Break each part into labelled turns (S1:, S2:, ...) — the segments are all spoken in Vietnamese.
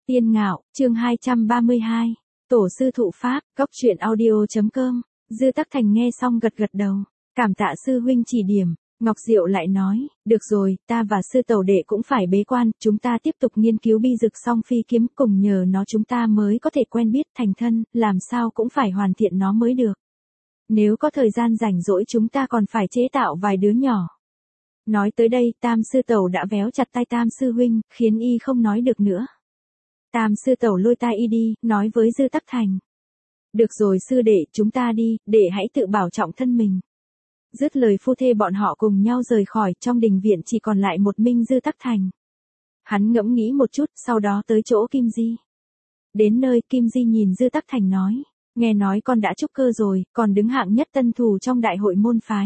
S1: Tiên Ngạo, chương 232. Tổ sư thụ pháp, góc truyện audio.com. Dư Tắc Thành nghe xong gật gật đầu. Cảm tạ sư huynh chỉ điểm. Ngọc Diệu lại nói, được rồi, ta và sư tẩu đệ cũng phải bế quan, chúng ta tiếp tục nghiên cứu bi dực song phi kiếm, cùng nhờ nó chúng ta mới có thể quen biết thành thân, làm sao cũng phải hoàn thiện nó mới được. Nếu có thời gian rảnh rỗi chúng ta còn phải chế tạo vài đứa nhỏ. Nói tới đây, Tam sư tẩu đã véo chặt tay Tam sư huynh, khiến y không nói được nữa. Tam sư tẩu lôi tai y đi, nói với Dư Tắc Thành. Được rồi sư đệ, chúng ta đi, đệ hãy tự bảo trọng thân mình. Dứt lời phu thê bọn họ cùng nhau rời khỏi, trong đình viện chỉ còn lại một mình Dư Tắc Thành. Hắn ngẫm nghĩ một chút, sau đó tới chỗ Kim Di. Đến nơi, Kim Di nhìn Dư Tắc Thành nói, nghe nói con đã trúc cơ rồi, còn đứng hạng nhất tân thủ trong đại hội môn phái.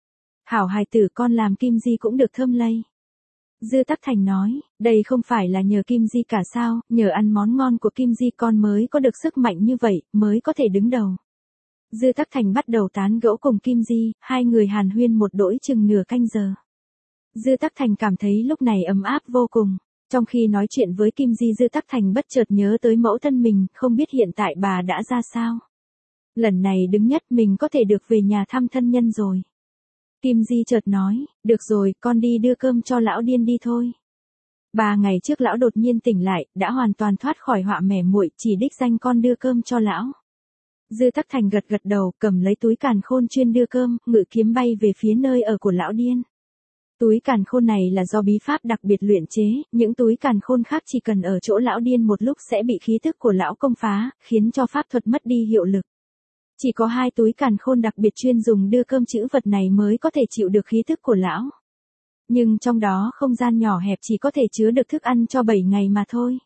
S1: Hảo hài tử, con làm Kim Di cũng được thơm lây. Dư Tắc Thành nói, đây không phải là nhờ Kim Di cả sao, nhờ ăn món ngon của Kim Di con mới có được sức mạnh như vậy, mới có thể đứng đầu. Dư Tắc Thành bắt đầu tán gẫu cùng Kim Di, hai người hàn huyên một đỗi chừng nửa canh giờ. Dư Tắc Thành cảm thấy lúc này ấm áp vô cùng. Trong khi nói chuyện với Kim Di, Dư Tắc Thành bất chợt nhớ tới mẫu thân mình, không biết hiện tại bà đã ra sao. Lần này đứng nhất mình có thể được về nhà thăm thân nhân rồi. Kim Di chợt nói, được rồi, con đi đưa cơm cho lão điên đi thôi. 3 ngày trước lão đột nhiên tỉnh lại, đã hoàn toàn thoát khỏi họa mẻ muội, chỉ đích danh con đưa cơm cho lão. Dư Tắc Thành gật gật đầu, cầm lấy túi càn khôn chuyên đưa cơm, ngự kiếm bay về phía nơi ở của lão điên. Túi càn khôn này là do bí pháp đặc biệt luyện chế, những túi càn khôn khác chỉ cần ở chỗ lão điên một lúc sẽ bị khí thức của lão công phá, khiến cho pháp thuật mất đi hiệu lực. Chỉ có 2 túi càn khôn đặc biệt chuyên dùng đưa cơm chữ vật này mới có thể chịu được khí thức của lão. Nhưng trong đó không gian nhỏ hẹp chỉ có thể chứa được thức ăn cho 7 ngày mà thôi.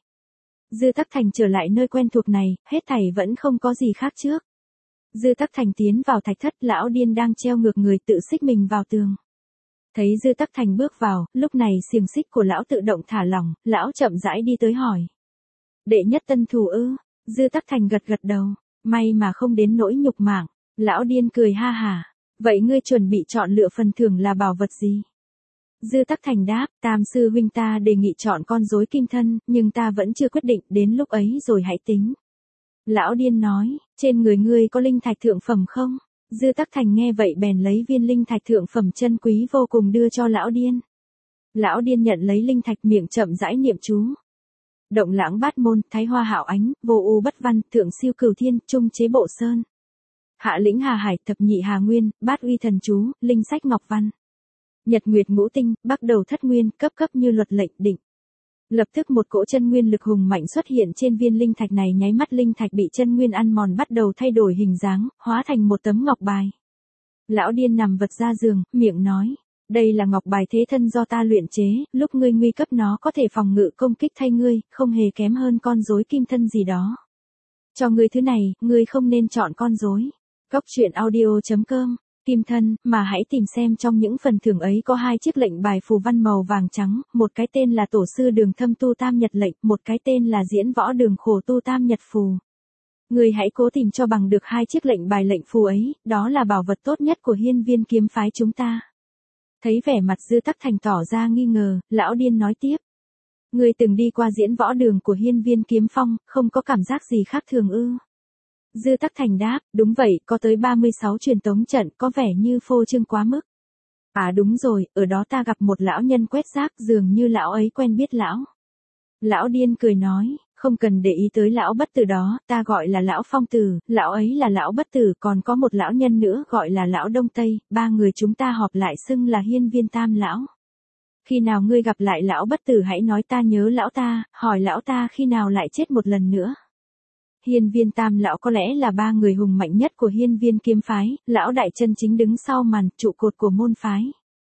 S1: Dư Tắc Thành trở lại nơi quen thuộc này, hết thảy vẫn không có gì khác trước. Dư Tắc Thành tiến vào thạch thất, lão điên đang treo ngược người tự xích mình vào tường. Thấy Dư Tắc Thành bước vào, lúc này xiềng xích của lão tự động thả lỏng, lão chậm rãi đi tới hỏi. Đệ nhất tân thủ ư? Dư Tắc Thành gật gật đầu. May mà không đến nỗi nhục mạng. Lão điên cười ha hả. Vậy ngươi chuẩn bị chọn lựa phần thưởng là bảo vật gì? Dư Tắc Thành đáp, Tam sư huynh ta đề nghị chọn con rối kim thân, nhưng ta vẫn chưa quyết định, đến lúc ấy rồi hãy tính. Lão điên nói, trên người ngươi có linh thạch thượng phẩm không? Dư Tắc Thành nghe vậy bèn lấy viên linh thạch thượng phẩm chân quý vô cùng đưa cho lão điên. Lão điên nhận lấy linh thạch, miệng chậm rãi niệm chú. Động lãng bát môn, thái hoa hạo ánh, vô u bất văn, thượng siêu cửu thiên, trung chế bộ sơn. Hạ lĩnh hà hải, thập nhị hà nguyên, bát uy thần chú, linh sách ngọc văn. Nhật nguyệt ngũ tinh, bắc đầu thất nguyên, cấp cấp như luật lệnh định. Lập tức một cỗ chân nguyên lực hùng mạnh xuất hiện trên viên linh thạch này, nháy mắt linh thạch bị chân nguyên ăn mòn bắt đầu thay đổi hình dáng, hóa thành một tấm ngọc bài. Lão điên nằm vật ra giường, miệng nói. Đây là ngọc bài thế thân do ta luyện chế, lúc ngươi nguy cấp nó có thể phòng ngự công kích thay ngươi, không hề kém hơn con rối kim thân gì đó. Cho ngươi thứ này, ngươi không nên chọn con rối. Góc truyện audio.com, kim thân, mà hãy tìm xem trong những phần thưởng ấy có 2 chiếc lệnh bài phù văn màu vàng trắng, một cái tên là Tổ sư Đường Thâm Tu Tam Nhật lệnh, một cái tên là Diễn Võ Đường Khổ Tu Tam Nhật phù. Ngươi hãy cố tìm cho bằng được 2 chiếc lệnh bài lệnh phù ấy, đó là bảo vật tốt nhất của Hiên Viên kiếm phái chúng ta. Thấy vẻ mặt Dư Tắc Thành tỏ ra nghi ngờ, lão điên nói tiếp. Ngươi từng đi qua diễn võ đường của Hiên Viên kiếm phong, không có cảm giác gì khác thường ư? Dư Tắc Thành đáp, đúng vậy, có tới 36 truyền tống trận, có vẻ như phô trương quá mức. À đúng rồi, ở đó ta gặp một lão nhân quét rác, dường như lão ấy quen biết lão. Lão điên cười nói, không cần để ý tới lão bất tử đó, ta gọi là lão phong tử, lão ấy là lão bất tử, còn có một lão nhân nữa gọi là lão đông tây, 3 người chúng ta họp lại xưng là Hiên Viên tam lão. Khi nào ngươi gặp lại lão bất tử hãy nói ta nhớ lão ta, hỏi lão ta khi nào lại chết một lần nữa. Hiên Viên tam lão có lẽ là 3 người hùng mạnh nhất của Hiên Viên kiếm phái, lão đại chân chính đứng sau màn, trụ cột của môn phái.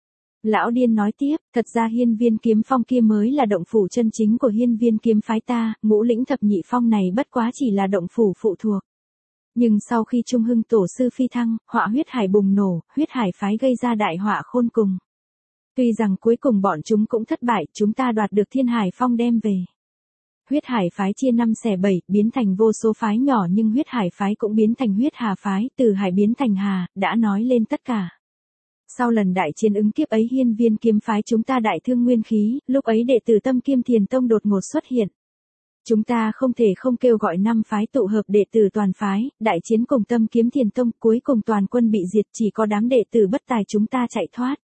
S1: Lão điên nói tiếp, thật ra Hiên Viên kiếm phong kia mới là động phủ chân chính của Hiên Viên kiếm phái ta, ngũ lĩnh thập nhị phong này bất quá chỉ là động phủ phụ thuộc. Nhưng sau khi Trung Hưng tổ sư phi thăng, họa huyết hải bùng nổ, huyết hải phái gây ra đại họa khôn cùng. Tuy rằng cuối cùng bọn chúng cũng thất bại, chúng ta đoạt được Thiên Hải Phong đem về. Huyết hải phái chia 5 xẻ 7, biến thành vô số phái nhỏ, nhưng huyết hải phái cũng biến thành huyết hà phái, từ hải biến thành hà, đã nói lên tất cả. Sau lần đại chiến ứng kiếp ấy Hiên Viên kiếm phái chúng ta đại thương nguyên khí, lúc ấy đệ tử Tâm Kiêm Thiền Tông đột ngột xuất hiện. Chúng ta không thể không kêu gọi 5 phái tụ hợp đệ tử toàn phái, đại chiến cùng Tâm Kiếm Thiền Tông, cuối cùng toàn quân bị diệt, chỉ có đám đệ tử bất tài chúng ta chạy thoát.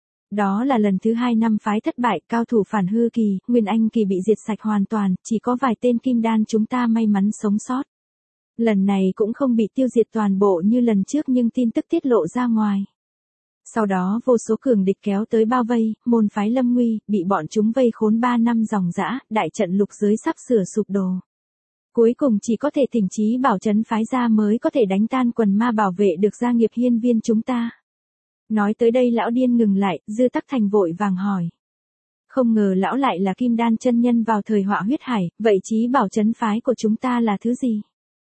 S1: Đó là lần thứ 2 5 phái thất bại, cao thủ Phản Hư Kỳ, Nguyên Anh Kỳ bị diệt sạch hoàn toàn, chỉ có vài tên kim đan chúng ta may mắn sống sót. Lần này cũng không bị tiêu diệt toàn bộ như lần trước nhưng tin tức tiết lộ ra ngoài. Sau đó vô số cường địch kéo tới bao vây, môn phái lâm nguy, bị bọn chúng vây khốn 3 năm dòng dã, đại trận lục giới sắp sửa sụp đổ. Cuối cùng chỉ có thể thỉnh chí bảo trấn phái ra mới có thể đánh tan quần ma bảo vệ được gia nghiệp hiên viên chúng ta. Nói tới đây lão điên ngừng lại, Dư Tắc Thành vội vàng hỏi. Không ngờ lão lại là kim đan chân nhân vào thời họa huyết hải, vậy chí bảo trấn phái của chúng ta là thứ gì?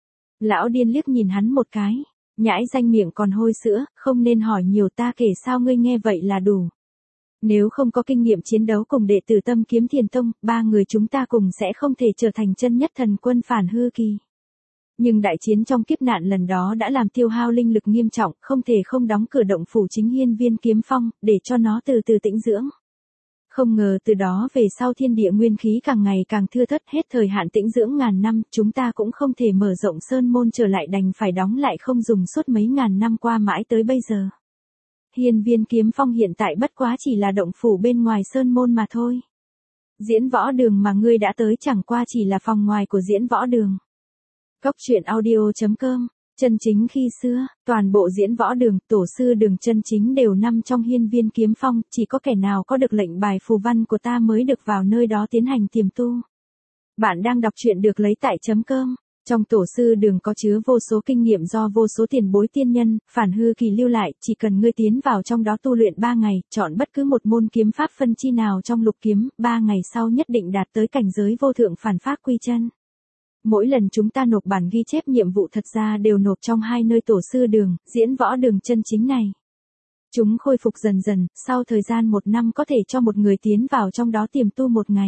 S1: Lão điên liếc nhìn hắn một cái. Nhãi danh miệng còn hôi sữa, không nên hỏi nhiều, ta kể sao ngươi nghe vậy là đủ. Nếu không có kinh nghiệm chiến đấu cùng đệ tử Tâm Kiếm Thiền Tông, 3 người chúng ta cùng sẽ không thể trở thành chân nhất thần quân Phản Hư Kỳ. Nhưng đại chiến trong kiếp nạn lần đó đã làm tiêu hao linh lực nghiêm trọng, không thể không đóng cửa động phủ chính hiên viên kiếm phong, để cho nó từ từ tĩnh dưỡng. Không ngờ từ đó về sau thiên địa nguyên khí càng ngày càng thưa thớt, hết thời hạn tĩnh dưỡng ngàn năm, chúng ta cũng không thể mở rộng sơn môn trở lại, đành phải đóng lại không dùng suốt mấy ngàn năm qua mãi tới bây giờ. Hiên viên kiếm phong hiện tại bất quá chỉ là động phủ bên ngoài sơn môn mà thôi. Diễn võ đường mà ngươi đã tới chẳng qua chỉ là phòng ngoài của diễn võ đường. Cốc truyện audio.com. Chân chính khi xưa, toàn bộ diễn võ đường, tổ sư đường chân chính đều nằm trong hiên viên kiếm phong, chỉ có kẻ nào có được lệnh bài phù văn của ta mới được vào nơi đó tiến hành tiềm tu. Bạn đang đọc truyện được lấy tại .com. Trong tổ sư đường có chứa vô số kinh nghiệm do vô số tiền bối tiên nhân, Phản Hư Kỳ lưu lại, chỉ cần ngươi tiến vào trong đó tu luyện 3 ngày, chọn bất cứ một môn kiếm pháp phân chi nào trong lục kiếm, 3 ngày sau nhất định đạt tới cảnh giới vô thượng phản pháp quy chân. Mỗi lần chúng ta nộp bản ghi chép nhiệm vụ thật ra đều nộp trong 2 nơi tổ sư đường, diễn võ đường chân chính này. Chúng khôi phục dần dần, sau thời gian 1 năm có thể cho một người tiến vào trong đó tiềm tu 1 ngày.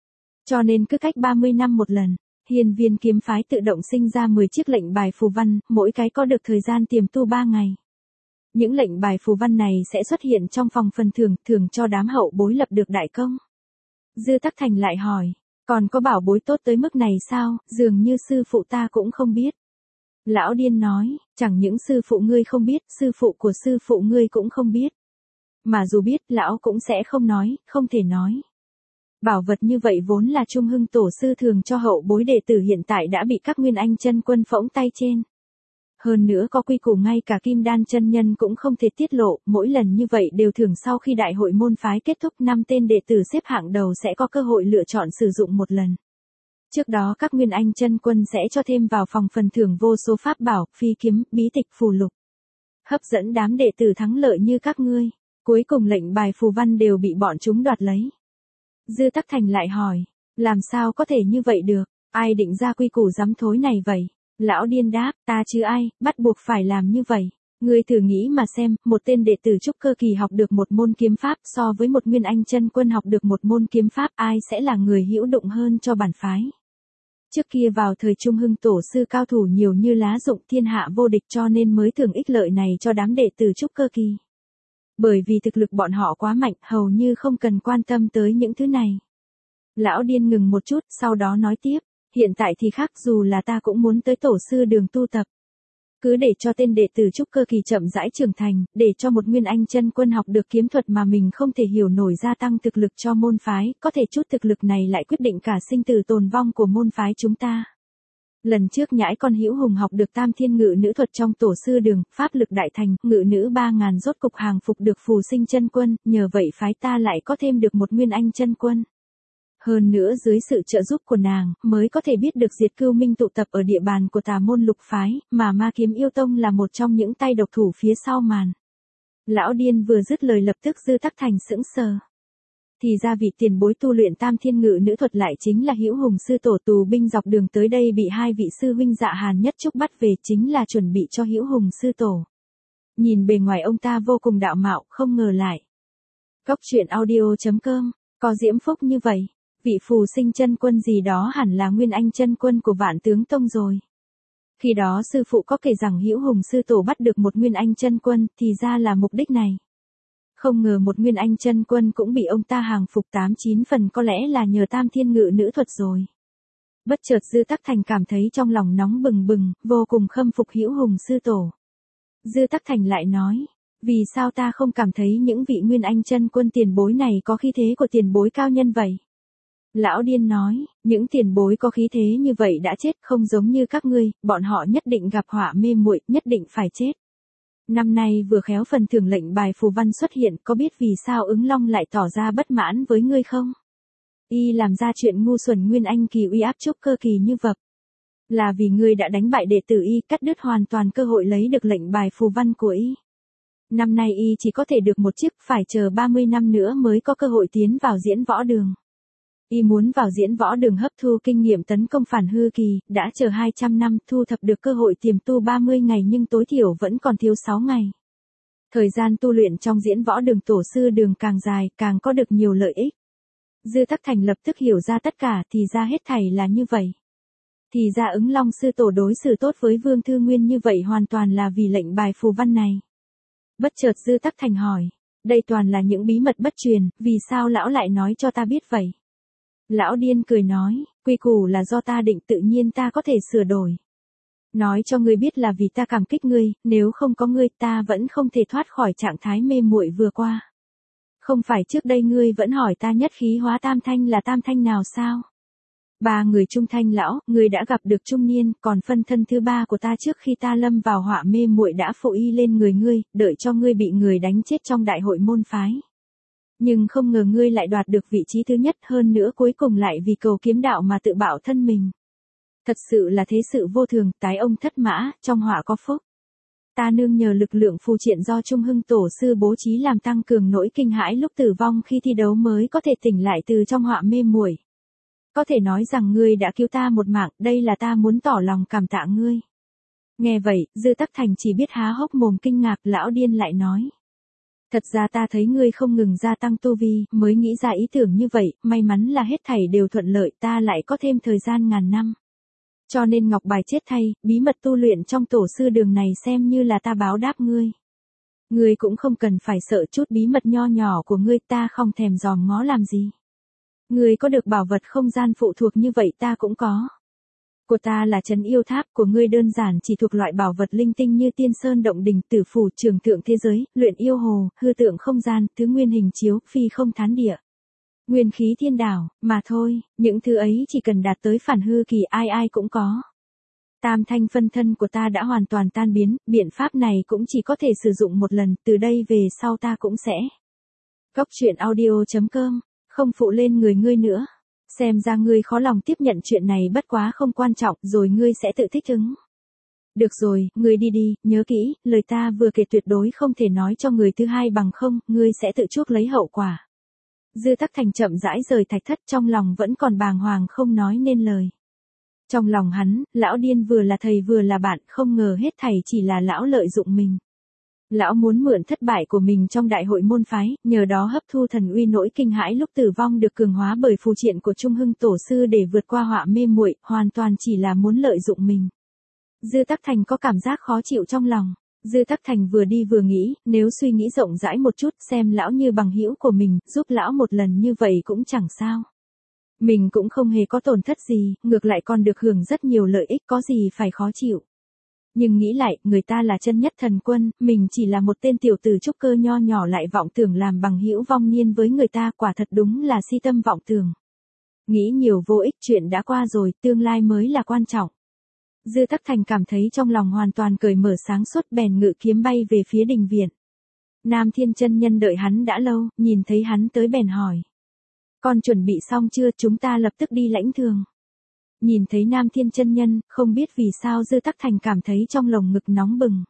S1: Cho nên cứ cách 30 năm một lần, hiên viên kiếm phái tự động sinh ra 10 chiếc lệnh bài phù văn, mỗi cái có được thời gian tiềm tu 3 ngày. Những lệnh bài phù văn này sẽ xuất hiện trong phòng phần thưởng, thưởng cho đám hậu bối lập được đại công. Dư Tắc Thành lại hỏi. Còn có bảo bối tốt tới mức này sao, dường như sư phụ ta cũng không biết. Lão điên nói, chẳng những sư phụ ngươi không biết, sư phụ của sư phụ ngươi cũng không biết. Mà dù biết, lão cũng sẽ không nói, không thể nói. Bảo vật như vậy vốn là trung hưng tổ sư thường cho hậu bối đệ tử, hiện tại đã bị các nguyên anh chân quân phỗng tay trên. Hơn nữa có quy củ ngay cả kim đan chân nhân cũng không thể tiết lộ, mỗi lần như vậy đều thường sau khi đại hội môn phái kết thúc 5 tên đệ tử xếp hạng đầu sẽ có cơ hội lựa chọn sử dụng một lần. Trước đó các nguyên anh chân quân sẽ cho thêm vào phòng phần thưởng vô số pháp bảo, phi kiếm, bí tịch, phù lục. Hấp dẫn đám đệ tử thắng lợi như các ngươi. Cuối cùng lệnh bài phù văn đều bị bọn chúng đoạt lấy. Dư Tắc Thành lại hỏi, làm sao có thể như vậy được, ai định ra quy củ giám thối này vậy? Lão điên đáp, ta chứ ai, bắt buộc phải làm như vậy. Ngươi thử nghĩ mà xem, một tên đệ tử trúc cơ kỳ học được một môn kiếm pháp so với một nguyên anh chân quân học được một môn kiếm pháp, ai sẽ là người hữu dụng hơn cho bản phái. Trước kia vào thời trung hưng tổ sư cao thủ nhiều như lá rụng, thiên hạ vô địch, cho nên mới thưởng ích lợi này cho đám đệ tử trúc cơ kỳ. Bởi vì thực lực bọn họ quá mạnh, hầu như không cần quan tâm tới những thứ này. Lão điên ngừng một chút, sau đó nói tiếp. Hiện tại thì khác, dù là ta cũng muốn tới tổ sư đường tu tập. Cứ để cho tên đệ tử trúc cơ kỳ chậm rãi trưởng thành, để cho một nguyên anh chân quân học được kiếm thuật mà mình không thể hiểu nổi, gia tăng thực lực cho môn phái, có thể chút thực lực này lại quyết định cả sinh tử tồn vong của môn phái chúng ta. Lần trước nhãi con Hữu Hùng học được tam thiên ngự nữ thuật trong tổ sư đường, pháp lực đại thành, ngự nữ 3000 rốt cục hàng phục được phù sinh chân quân, nhờ vậy phái ta lại có thêm được một nguyên anh chân quân. Hơn nữa dưới sự trợ giúp của nàng, mới có thể biết được Diệt Cưu Minh tụ tập ở địa bàn của tà môn lục phái, mà Ma Kiếm Yêu Tông là một trong những tay độc thủ phía sau màn. Lão điên vừa dứt lời lập tức Dư Tắc Thành sững sờ. Thì ra vị tiền bối tu luyện tam thiên ngự nữ thuật lại chính là Hữu Hùng sư tổ, tù binh dọc đường tới đây bị 2 vị sư huynh Dạ Hàn Nhất Trúc bắt về, chính là chuẩn bị cho Hữu Hùng sư tổ. Nhìn bề ngoài ông ta vô cùng đạo mạo, không ngờ lại. Cốc truyện audio.com, có diễm phúc như vậy. Vị phù sinh chân quân gì đó hẳn là nguyên anh chân quân của Vạn Tướng Tông rồi. Khi đó sư phụ có kể rằng Hữu Hùng sư tổ bắt được một nguyên anh chân quân, thì ra là mục đích này. Không ngờ một nguyên anh chân quân cũng bị ông ta hàng phục, 8-9 phần có lẽ là nhờ tam thiên ngự nữ thuật rồi. Bất chợt Dư Tắc Thành cảm thấy trong lòng nóng bừng bừng, vô cùng khâm phục Hữu Hùng sư tổ. Dư Tắc Thành lại nói, vì sao ta không cảm thấy những vị Nguyên Anh chân quân tiền bối này có khí thế của tiền bối cao nhân vậy? Lão điên nói, những tiền bối có khí thế như vậy đã chết, không giống như các ngươi, bọn họ nhất định gặp họa mê muội, nhất định phải chết. Năm nay vừa khéo phần thưởng lệnh bài phù văn xuất hiện, có biết vì sao Ứng Long lại tỏ ra bất mãn với ngươi không? Y làm ra chuyện ngu xuẩn Nguyên Anh kỳ uy áp trúc cơ kỳ như vậy. Là vì ngươi đã đánh bại đệ tử Y, cắt đứt hoàn toàn cơ hội lấy được lệnh bài phù văn của Y. Năm nay Y chỉ có thể được một chiếc, phải chờ 30 năm nữa mới có cơ hội tiến vào diễn võ đường. Y muốn vào diễn võ đường hấp thu kinh nghiệm tấn công phản hư kỳ, đã chờ 200 năm thu thập được cơ hội tiềm tu 30 ngày nhưng tối thiểu vẫn còn thiếu 6 ngày. Thời gian tu luyện trong diễn võ đường tổ sư đường càng dài, càng có được nhiều lợi ích. Dư Tắc Thành lập tức hiểu ra tất cả, thì ra hết thảy là như vậy. Thì ra Ứng Long sư tổ đối xử tốt với Vương Thư Nguyên như vậy hoàn toàn là vì lệnh bài phù văn này. Bất chợt Dư Tắc Thành hỏi, đây toàn là những bí mật bất truyền, vì sao lão lại nói cho ta biết vậy? Lão điên cười nói, quy củ là do ta định, tự nhiên ta có thể sửa đổi. Nói cho ngươi biết là vì ta cảm kích ngươi, nếu không có ngươi ta vẫn không thể thoát khỏi trạng thái mê muội vừa qua. Không phải trước đây ngươi vẫn hỏi ta nhất khí hóa tam thanh là tam thanh nào sao? 3 người trung thanh lão, ngươi đã gặp được trung niên, còn phân thân thứ 3 của ta trước khi ta lâm vào họa mê muội đã phụ y lên người ngươi, đợi cho ngươi bị người đánh chết trong đại hội môn phái. Nhưng không ngờ ngươi lại đoạt được vị trí thứ nhất, hơn nữa cuối cùng lại vì cầu kiếm đạo mà tự bạo thân mình. Thật sự là thế sự vô thường, tái ông thất mã, trong họa có phúc. Ta nương nhờ lực lượng phù triện do Trung Hưng tổ sư bố trí làm tăng cường nỗi kinh hãi lúc tử vong khi thi đấu mới có thể tỉnh lại từ trong họa mê muội. Có thể nói rằng ngươi đã cứu ta một mạng, đây là ta muốn tỏ lòng cảm tạ ngươi. Nghe vậy, Dư Tắc Thành chỉ biết há hốc mồm kinh ngạc, lão điên lại nói. Thật ra ta thấy ngươi không ngừng gia tăng tu vi, mới nghĩ ra ý tưởng như vậy, may mắn là hết thảy đều thuận lợi, ta lại có thêm thời gian ngàn năm. Cho nên ngọc bài chết thay, bí mật tu luyện trong tổ sư đường này xem như là ta báo đáp ngươi. Ngươi cũng không cần phải sợ chút bí mật nho nhỏ của ngươi, ta không thèm dòm ngó làm gì. Ngươi có được bảo vật không gian phụ thuộc như vậy ta cũng có. Của ta là trấn yêu tháp, của ngươi đơn giản chỉ thuộc loại bảo vật linh tinh như tiên sơn động đình, tử phủ, trường thượng thế giới, luyện yêu hồ, hư tượng không gian, thứ nguyên hình chiếu, phi không thán địa. Nguyên khí thiên đảo, mà thôi, những thứ ấy chỉ cần đạt tới phản hư kỳ ai ai cũng có. Tam thanh phân thân của ta đã hoàn toàn tan biến, biện pháp này cũng chỉ có thể sử dụng một lần, từ đây về sau ta cũng sẽ. Góc truyện audio.com, không phụ lên người ngươi nữa. Xem ra ngươi khó lòng tiếp nhận chuyện này, bất quá không quan trọng, rồi ngươi sẽ tự thích ứng. Được rồi, ngươi đi đi, nhớ kỹ, lời ta vừa kể tuyệt đối không thể nói cho người thứ hai, bằng không, ngươi sẽ tự chuốc lấy hậu quả. Dư Tắc Thành chậm rãi rời thạch thất, trong lòng vẫn còn bàng hoàng không nói nên lời. Trong lòng hắn, lão điên vừa là thầy vừa là bạn, không ngờ hết thầy chỉ là lão lợi dụng mình. Lão muốn mượn thất bại của mình trong đại hội môn phái, nhờ đó hấp thu thần uy nỗi kinh hãi lúc tử vong được cường hóa bởi phù triện của Trung Hưng tổ sư để vượt qua họa mê muội, hoàn toàn chỉ là muốn lợi dụng mình. Dư Tắc Thành có cảm giác khó chịu trong lòng. Dư Tắc Thành vừa đi vừa nghĩ, nếu suy nghĩ rộng rãi một chút, xem lão như bằng hữu của mình, giúp lão một lần như vậy cũng chẳng sao. Mình cũng không hề có tổn thất gì, ngược lại còn được hưởng rất nhiều lợi ích, có gì phải khó chịu. Nhưng nghĩ lại, người ta là chân nhất thần quân, mình chỉ là một tên tiểu tử trúc cơ nho nhỏ lại vọng tưởng làm bằng hữu vong niên với người ta, quả thật đúng là si tâm vọng tưởng. Nghĩ nhiều vô ích, chuyện đã qua rồi, tương lai mới là quan trọng. Dư Tắc Thành cảm thấy trong lòng hoàn toàn cởi mở sáng suốt, bèn ngự kiếm bay về phía đình viện. Nam Thiên chân nhân đợi hắn đã lâu, nhìn thấy hắn tới bèn hỏi. Con chuẩn bị xong chưa, chúng ta lập tức đi lãnh thường. Nhìn thấy Nam Thiên chân nhân, không biết vì sao Dư Tắc Thành cảm thấy trong lồng ngực nóng bừng.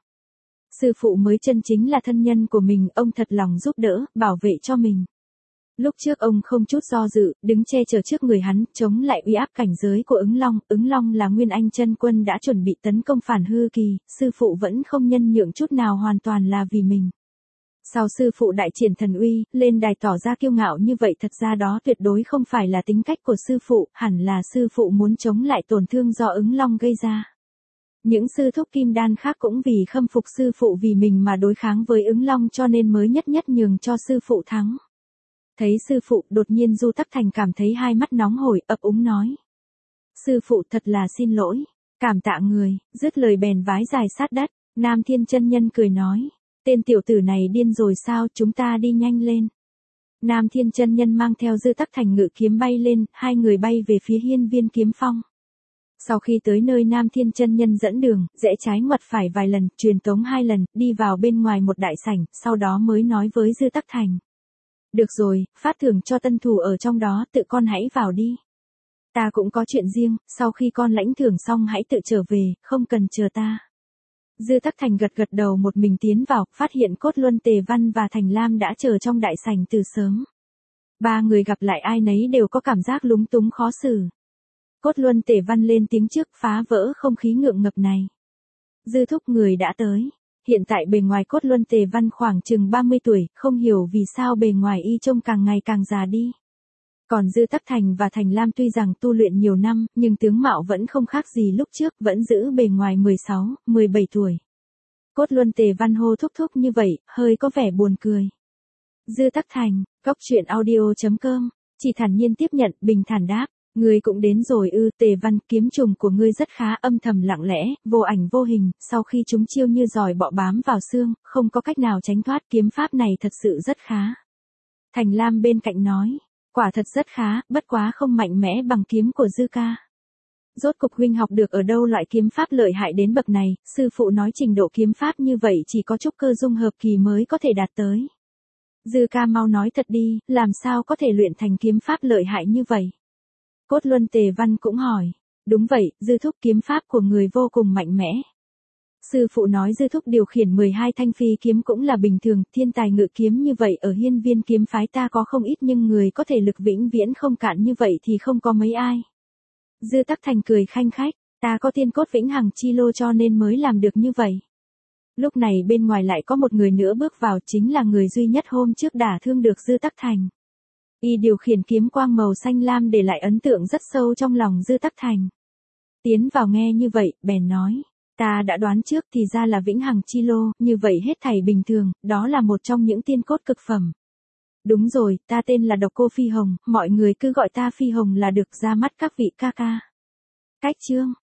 S1: Sư phụ mới chân chính là thân nhân của mình, ông thật lòng giúp đỡ, bảo vệ cho mình. Lúc trước ông không chút do dự, đứng che chở trước người hắn, chống lại uy áp cảnh giới của Ứng Long là Nguyên Anh chân quân đã chuẩn bị tấn công phản hư kỳ, sư phụ vẫn không nhân nhượng chút nào, hoàn toàn là vì mình. Sau sư phụ đại triển thần uy, lên đài tỏ ra kiêu ngạo như vậy, thật ra đó tuyệt đối không phải là tính cách của sư phụ, hẳn là sư phụ muốn chống lại tổn thương do Ứng Long gây ra. Những sư thúc kim đan khác cũng vì khâm phục sư phụ vì mình mà đối kháng với Ứng Long cho nên mới nhất nhường cho sư phụ thắng. Thấy sư phụ, đột nhiên Du Tắc Thành cảm thấy hai mắt nóng hổi, ấp úng nói. Sư phụ thật là xin lỗi, cảm tạ người, dứt lời bèn vái dài sát đất. Nam Thiên chân nhân cười nói, tên tiểu tử này điên rồi sao, chúng ta đi nhanh lên. Nam Thiên chân nhân mang theo Dư Tắc Thành ngự kiếm bay lên, hai người bay về phía hiên viên kiếm phong. Sau khi tới nơi Nam Thiên chân nhân dẫn đường, rẽ trái ngoặt phải vài lần, truyền tống 2 lần, đi vào bên ngoài một đại sảnh, sau đó mới nói với Dư Tắc Thành. Được rồi, phát thưởng cho tân thủ ở trong đó, tự con hãy vào đi. Ta cũng có chuyện riêng, sau khi con lãnh thưởng xong hãy tự trở về, không cần chờ ta. Dư Tắc Thành gật gật đầu một mình tiến vào, phát hiện Cốt Luân Tề Văn và Thành Lam đã chờ trong đại sảnh từ sớm. Ba người gặp lại ai nấy đều có cảm giác lúng túng khó xử. Cốt Luân Tề Văn lên tiếng trước, phá vỡ không khí ngượng ngập này. Dư thúc, người đã tới. Hiện tại bề ngoài Cốt Luân Tề Văn khoảng chừng 30 tuổi, không hiểu vì sao bề ngoài y trông càng ngày càng già đi. Còn Dư Tắc Thành và Thành Lam tuy rằng tu luyện nhiều năm, nhưng tướng mạo vẫn không khác gì lúc trước, vẫn giữ bề ngoài 16, 17 tuổi. Cốt Luân Tề Văn hô thúc thúc như vậy, hơi có vẻ buồn cười. Dư Tắc Thành, goctruyện.audio.com, chỉ thản nhiên tiếp nhận, bình thản đáp. Ngươi cũng đến rồi ư? Tề Văn, kiếm trùng của ngươi rất khá, âm thầm lặng lẽ, vô ảnh vô hình, sau khi chúng chiêu như giòi bọ bám vào xương, không có cách nào tránh thoát, kiếm pháp này thật sự rất khá. Thành Lam bên cạnh nói, quả thật rất khá, bất quá không mạnh mẽ bằng kiếm của Dư ca. Rốt cục huynh học được ở đâu loại kiếm pháp lợi hại đến bậc này, sư phụ nói trình độ kiếm pháp như vậy chỉ có trúc cơ dung hợp kỳ mới có thể đạt tới. Dư ca mau nói thật đi, làm sao có thể luyện thành kiếm pháp lợi hại như vậy? Cốt Luân Tề Văn cũng hỏi. Đúng vậy, Dư thúc, kiếm pháp của người vô cùng mạnh mẽ. Sư phụ nói Dư thúc điều khiển 12 thanh phi kiếm cũng là bình thường, thiên tài ngự kiếm như vậy ở hiên viên kiếm phái ta có không ít, nhưng người có thể lực vĩnh viễn không cạn như vậy thì không có mấy ai. Dư Tắc Thành cười khanh khách, ta có tiên cốt vĩnh hằng chi lô cho nên mới làm được như vậy. Lúc này bên ngoài lại có một người nữa bước vào, chính là người duy nhất hôm trước đả thương được Dư Tắc Thành. Y điều khiển kiếm quang màu xanh lam để lại ấn tượng rất sâu trong lòng Dư Tắc Thành. Tiến vào nghe như vậy, bèn nói, ta đã đoán trước thì ra là vĩnh hằng chi lô, như vậy hết thảy bình thường, đó là một trong những tiên cốt cực phẩm. Đúng rồi, ta tên là Độc Cô Phi Hồng, mọi người cứ gọi ta Phi Hồng là được, ra mắt các vị ca ca. Cách chương